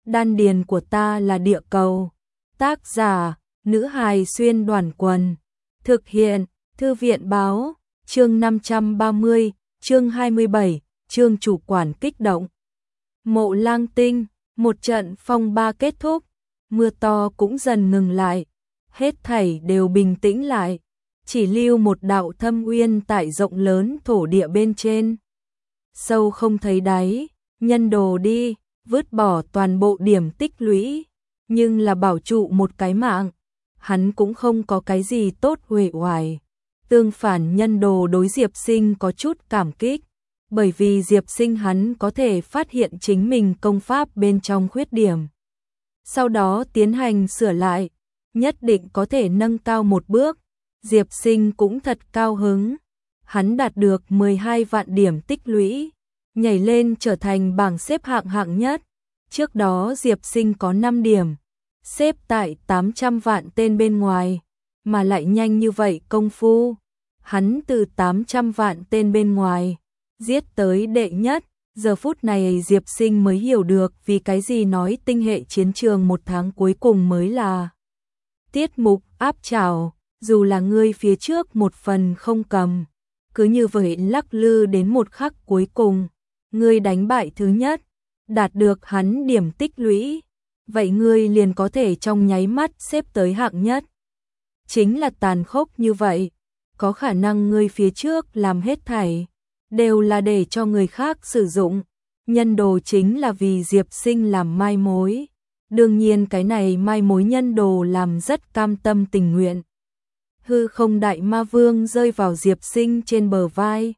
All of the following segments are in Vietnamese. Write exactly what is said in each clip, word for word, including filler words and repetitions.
Đan điền của ta là địa cầu. Tác giả, nữ hài xuyên đoàn quần. Thực hiện, thư viện báo, chương năm trăm ba mươi, chương hai mươi bảy, chương chủ quản kích động. Mộ Lang Tinh, một trận phong ba kết thúc, mưa to cũng dần ngừng lại, hết thảy đều bình tĩnh lại, chỉ lưu một đạo thâm uyên tại rộng lớn thổ địa bên trên. Sâu không thấy đáy, nhân đồ đi, vứt bỏ toàn bộ điểm tích lũy, nhưng là bảo trụ một cái mạng, hắn cũng không có cái gì tốt huệ hoài. Tương phản nhân đồ đối Diệp Sinh có chút cảm kích, bởi vì Diệp Sinh hắn có thể phát hiện chính mình công pháp bên trong khuyết điểm. Sau đó tiến hành sửa lại, nhất định có thể nâng cao một bước. Diệp Sinh cũng thật cao hứng, hắn đạt được mười hai vạn điểm tích lũy, nhảy lên trở thành bảng xếp hạng hạng nhất. Trước đó Diệp Sinh có năm điểm, xếp tại tám trăm vạn tên bên ngoài, mà lại nhanh như vậy công phu, hắn từ tám trăm vạn tên bên ngoài giết tới đệ nhất. Giờ phút này Diệp Sinh mới hiểu được vì cái gì nói tinh hệ chiến trường một tháng cuối cùng mới là tiết mục áp trào, dù là ngươi phía trước một phần không cầm, cứ như vậy lắc lư đến một khắc cuối cùng, ngươi đánh bại thứ nhất, đạt được hắn điểm tích lũy, vậy ngươi liền có thể trong nháy mắt xếp tới hạng nhất. Chính là tàn khốc như vậy, có khả năng ngươi phía trước làm hết thảy đều là để cho người khác sử dụng, nhân đồ chính là vì Diệp Sinh làm mai mối. Đương nhiên cái này mai mối nhân đồ làm rất cam tâm tình nguyện. Hư không đại ma vương rơi vào Diệp Sinh trên bờ vai,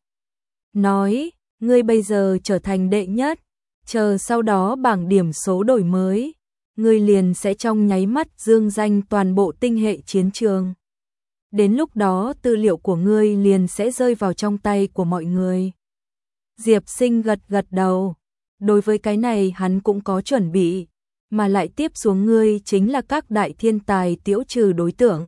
nói, ngươi bây giờ trở thành đệ nhất, chờ sau đó bảng điểm số đổi mới, ngươi liền sẽ trong nháy mắt dương danh toàn bộ tinh hệ chiến trường. Đến lúc đó tư liệu của ngươi liền sẽ rơi vào trong tay của mọi người. Diệp Sinh gật gật đầu, đối với cái này hắn cũng có chuẩn bị, mà lại tiếp xuống ngươi chính là các đại thiên tài tiễu trừ đối tượng.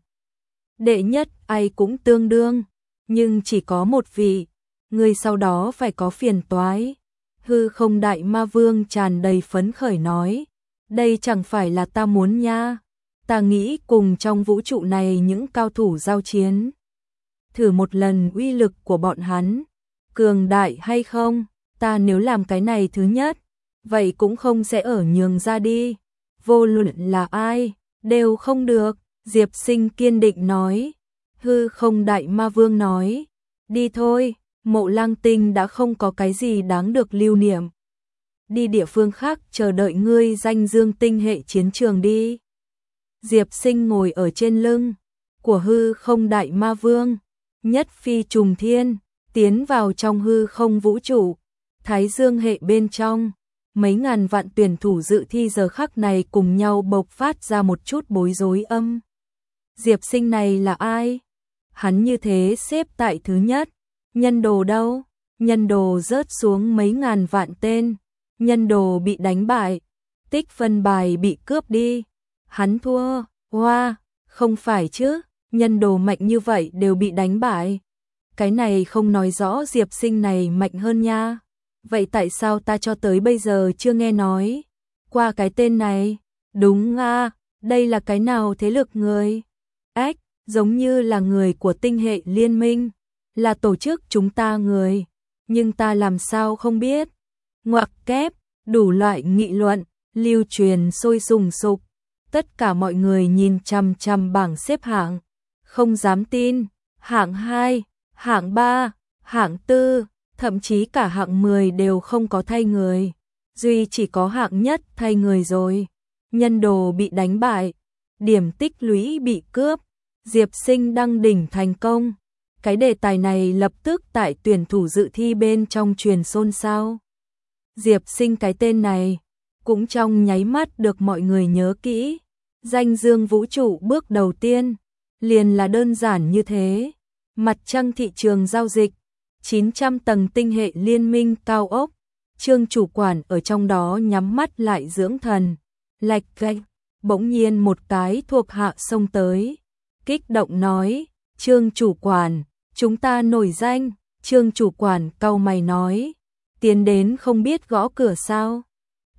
Đệ nhất ai cũng tương đương, nhưng chỉ có một vị, ngươi sau đó phải có phiền toái. Hư không đại ma vương tràn đầy phấn khởi nói, đây chẳng phải là ta muốn nha. Ta nghĩ cùng trong vũ trụ này những cao thủ giao chiến, thử một lần uy lực của bọn hắn, cường đại hay không. Ta nếu làm cái này thứ nhất, vậy cũng không sẽ ở nhường ra đi, vô luận là ai, đều không được. Diệp Sinh kiên định nói. Hư không đại ma vương nói, đi thôi, Mộ Lang Tinh đã không có cái gì đáng được lưu niệm, đi địa phương khác chờ đợi ngươi danh dương tinh hệ chiến trường đi. Diệp Sinh ngồi ở trên lưng của hư không đại ma vương, nhất phi trùng thiên, tiến vào trong hư không vũ trụ, Thái Dương hệ bên trong. Mấy ngàn vạn tuyển thủ dự thi giờ khắc này cùng nhau bộc phát ra một chút bối rối âm. Diệp Sinh này là ai? Hắn như thế xếp tại thứ nhất, nhân đồ đâu? Nhân đồ rớt xuống mấy ngàn vạn tên, nhân đồ bị đánh bại, tích phân bài bị cướp đi. Hắn thua, hoa, không phải chứ, nhân đồ mạnh như vậy đều bị đánh bại. Cái này không nói rõ Diệp Sinh này mạnh hơn nha. Vậy tại sao ta cho tới bây giờ chưa nghe nói qua cái tên này? Đúng à, đây là cái nào thế lực người? Ách, giống như là người của tinh hệ liên minh, là tổ chức chúng ta người, nhưng ta làm sao không biết. Ngoặc kép, đủ loại nghị luận, lưu truyền sôi sùng sục. Tất cả mọi người nhìn chằm chằm bảng xếp hạng, không dám tin, hạng hai, hạng ba, hạng tư, thậm chí cả hạng mười đều không có thay người, duy chỉ có hạng nhất thay người rồi. Nhân đồ bị đánh bại, điểm tích lũy bị cướp, Diệp Sinh đăng đỉnh thành công. Cái đề tài này lập tức tại tuyển thủ dự thi bên trong truyền xôn xao. Diệp Sinh cái tên này cũng trong nháy mắt được mọi người nhớ kỹ. Danh dương vũ trụ bước đầu tiên liền là đơn giản như thế. Mặt trăng thị trường giao dịch, chín trăm tầng tinh hệ liên minh cao ốc, Trương chủ quản ở trong đó nhắm mắt lại dưỡng thần. Lạch cạch, bỗng nhiên một cái thuộc hạ xông tới, kích động nói, Trương chủ quản, chúng ta nổi danh. Trương chủ quản cau mày nói, tiến đến không biết gõ cửa sao?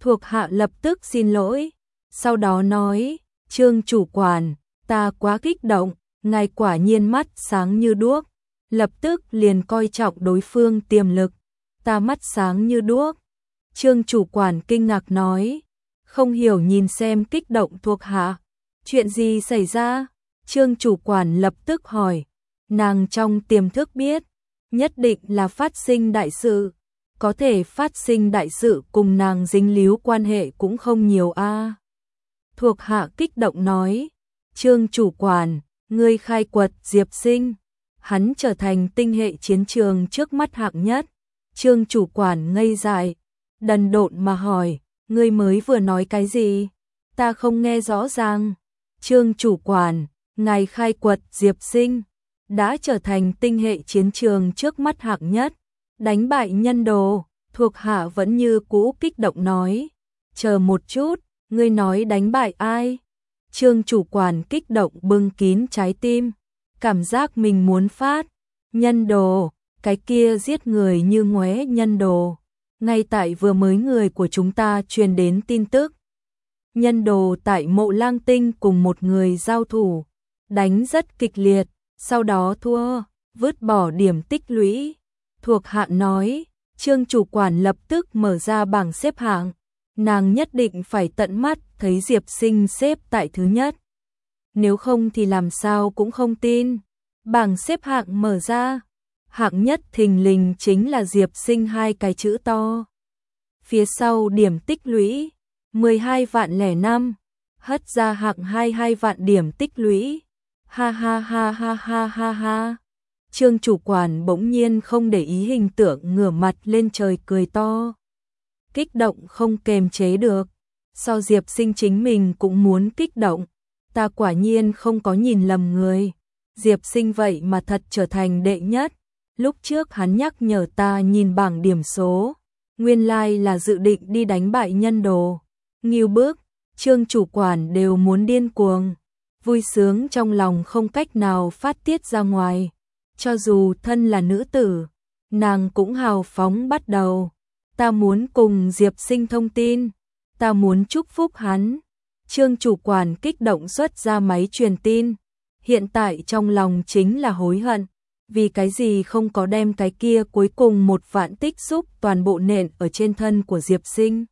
Thuộc hạ lập tức xin lỗi, sau đó nói, Trương chủ quản, ta quá kích động, ngài quả nhiên mắt sáng như đuốc, lập tức liền coi trọng đối phương tiềm lực, ta mắt sáng như đuốc. Trương chủ quản kinh ngạc nói, không hiểu nhìn xem kích động thuộc hạ, chuyện gì xảy ra? Trương chủ quản lập tức hỏi, nàng trong tiềm thức biết, nhất định là phát sinh đại sự, có thể phát sinh đại sự cùng nàng dính líu quan hệ cũng không nhiều a. Thuộc hạ kích động nói, Trương chủ quản, ngươi khai quật Diệp Sinh, hắn trở thành tinh hệ chiến trường trước mắt hạng nhất. Trương chủ quản ngây dại, đần độn mà hỏi, ngươi mới vừa nói cái gì? Ta không nghe rõ ràng. Trương chủ quản, ngài khai quật Diệp Sinh, đã trở thành tinh hệ chiến trường trước mắt hạng nhất, đánh bại nhân đồ. Thuộc hạ vẫn như cũ kích động nói, chờ một chút, ngươi nói đánh bại ai? Trương chủ quản kích động bưng kín trái tim, cảm giác mình muốn phát, nhân đồ, cái kia giết người như ngoé nhân đồ. Ngay tại vừa mới người của chúng ta truyền đến tin tức, nhân đồ tại Mộ Lang Tinh cùng một người giao thủ, đánh rất kịch liệt, sau đó thua, vứt bỏ điểm tích lũy. Thuộc hạ nói, Trương chủ quản lập tức mở ra bảng xếp hạng, nàng nhất định phải tận mắt thấy Diệp Sinh xếp tại thứ nhất. Nếu không thì làm sao cũng không tin. Bảng xếp hạng mở ra, hạng nhất thình lình chính là Diệp Sinh hai cái chữ to. Phía sau điểm tích lũy, mười hai vạn lẻ năm, hất ra hạng hai hai vạn điểm tích lũy. Ha ha ha ha ha ha ha. Trương chủ quản bỗng nhiên không để ý hình tượng ngửa mặt lên trời cười to. Kích động không kềm chế được. Sau Diệp Sinh chính mình cũng muốn kích động. Ta quả nhiên không có nhìn lầm người. Diệp Sinh vậy mà thật trở thành đệ nhất. Lúc trước hắn nhắc nhở ta nhìn bảng điểm số. Nguyên lai là dự định đi đánh bại nhân đồ. Ngưu bước, Trương chủ quản đều muốn điên cuồng. Vui sướng trong lòng không cách nào phát tiết ra ngoài. Cho dù thân là nữ tử, nàng cũng hào phóng bắt đầu. Ta muốn cùng Diệp Sinh thông tin, ta muốn chúc phúc hắn. Trương chủ quản kích động xuất ra máy truyền tin. Hiện tại trong lòng chính là hối hận, vì cái gì không có đem cái kia cuối cùng một vạn tích xúc toàn bộ nện ở trên thân của Diệp Sinh.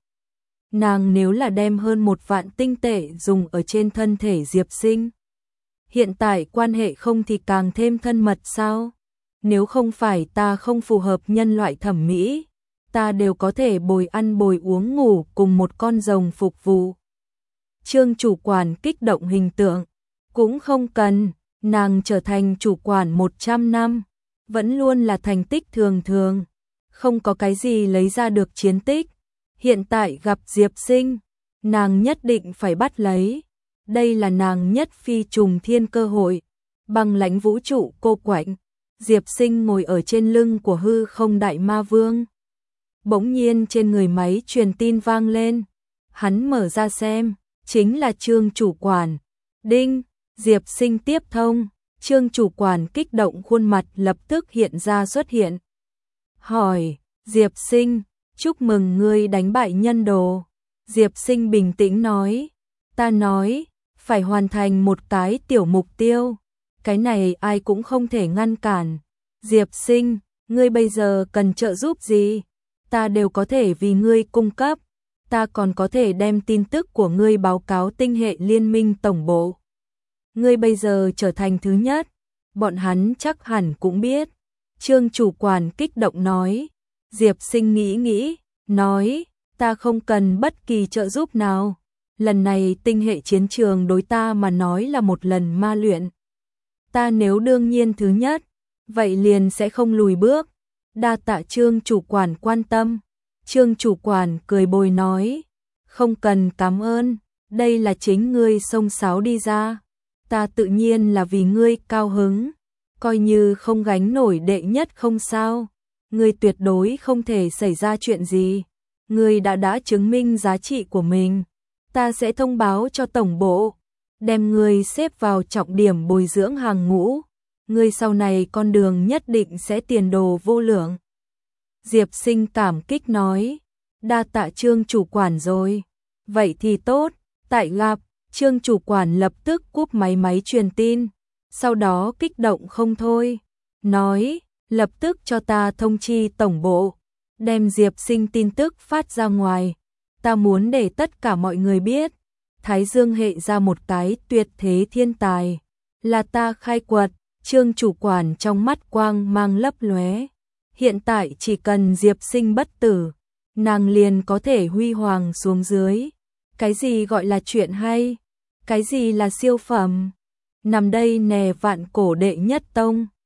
Nàng nếu là đem hơn một vạn tinh tệ dùng ở trên thân thể Diệp Sinh, hiện tại quan hệ không thì càng thêm thân mật sao? Nếu không phải ta không phù hợp nhân loại thẩm mỹ, ta đều có thể bồi ăn bồi uống ngủ cùng một con rồng phục vụ. Trương chủ quản kích động hình tượng, cũng không cần, nàng trở thành chủ quản một trăm năm, vẫn luôn là thành tích thường thường, không có cái gì lấy ra được chiến tích. Hiện tại gặp Diệp Sinh, nàng nhất định phải bắt lấy. Đây là nàng nhất phi trùng thiên cơ hội. Băng lãnh vũ trụ cô quạnh, Diệp Sinh ngồi ở trên lưng của hư không đại ma vương. Bỗng nhiên trên người máy truyền tin vang lên. Hắn mở ra xem, chính là Trương chủ quản. Đinh, Diệp Sinh tiếp thông. Trương chủ quản kích động khuôn mặt lập tức hiện ra xuất hiện. Hỏi, Diệp Sinh, chúc mừng ngươi đánh bại nhân đồ. Diệp Sinh bình tĩnh nói, ta nói, phải hoàn thành một cái tiểu mục tiêu. Cái này ai cũng không thể ngăn cản. Diệp Sinh, ngươi bây giờ cần trợ giúp gì? Ta đều có thể vì ngươi cung cấp. Ta còn có thể đem tin tức của ngươi báo cáo tinh hệ liên minh tổng bộ. Ngươi bây giờ trở thành thứ nhất, bọn hắn chắc hẳn cũng biết. Trương chủ quản kích động nói. Diệp Sinh nghĩ nghĩ, nói, ta không cần bất kỳ trợ giúp nào. Lần này tinh hệ chiến trường đối ta mà nói là một lần ma luyện. Ta nếu đương nhiên thứ nhất, vậy liền sẽ không lùi bước. Đa tạ Trương chủ quản quan tâm. Trương chủ quản cười bồi nói, không cần cảm ơn, đây là chính ngươi xông xáo đi ra. Ta tự nhiên là vì ngươi cao hứng, coi như không gánh nổi đệ nhất không sao. Ngươi tuyệt đối không thể xảy ra chuyện gì. Ngươi đã đã chứng minh giá trị của mình. Ta sẽ thông báo cho tổng bộ, đem ngươi xếp vào trọng điểm bồi dưỡng hàng ngũ. Ngươi sau này con đường nhất định sẽ tiền đồ vô lượng. Diệp Sinh cảm kích nói, Đa tạ Trương chủ quản rồi. Vậy thì tốt, tại gặp, Trương chủ quản lập tức cúp máy máy truyền tin, sau đó kích động không thôi, nói, lập tức cho ta thông chi tổng bộ, đem Diệp Sinh tin tức phát ra ngoài, ta muốn để tất cả mọi người biết, Thái Dương hệ ra một cái tuyệt thế thiên tài, là ta khai quật. Trương chủ quản trong mắt quang mang lấp lóe, hiện tại chỉ cần Diệp Sinh bất tử, nàng liền có thể huy hoàng xuống dưới. Cái gì gọi là chuyện hay? Cái gì là siêu phẩm? Nằm đây nè vạn cổ đệ nhất tông.